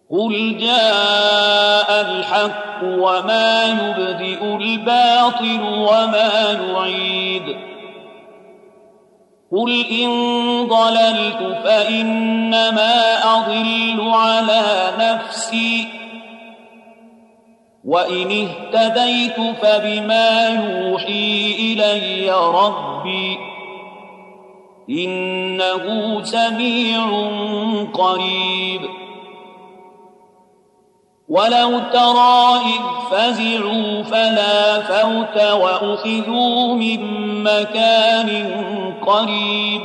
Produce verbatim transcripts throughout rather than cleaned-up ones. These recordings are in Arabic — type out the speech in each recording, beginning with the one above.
قل جاء الحق وما يبدئ الباطل وما يعيد قل إن ضللت فإنما أضل على نفسي وإن اهتديت فبما يوحي إلي ربي إنه سميع قريب ولو ترى إذ فزعوا فلا فوت وأخذوا من مكان قريب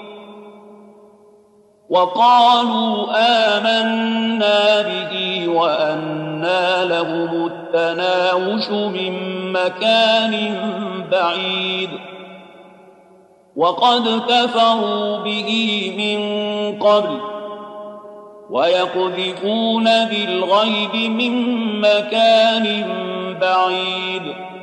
وقالوا آمنا به وأنى لهم التناوش من مكان بعيد وقد كفروا به من قبل ويقذفون بالغيب من مكان بعيد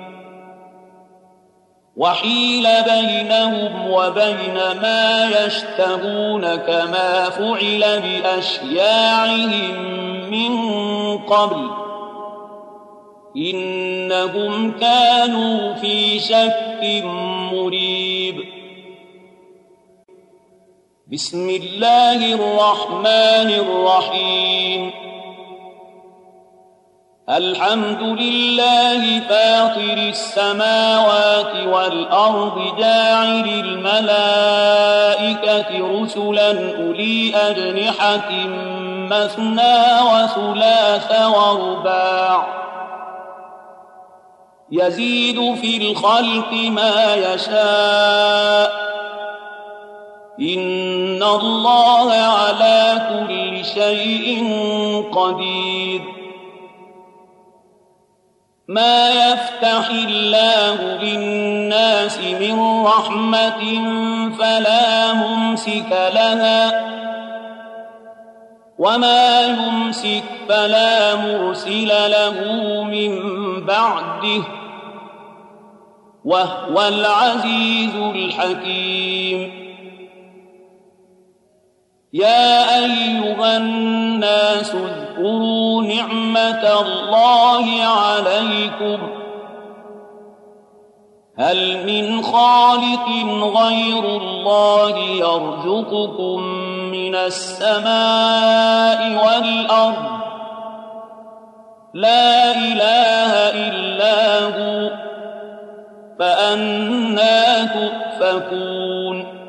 وحيل بينهم وبين ما يشتهون كما فعل بأشياعهم من قبل إنهم كانوا في شك مريب بسم الله الرحمن الرحيم الحمد لله فاطر السماوات والأرض جاعل الملائكة رسلا أولي أجنحة مثنى وثلاث ورباع يزيد في الخلق ما يشاء إن الله على كل شيء قدير ما يفتح الله للناس من رحمة فلا ممسك لها وما يمسك فلا مرسل له من بعده وهو العزيز الحكيم يا أيها الناس اذكروا نعمة الله عليكم هل من خالق غير الله يرزقكم من السماء والأرض لا إله إلا هو فأنى تؤفكون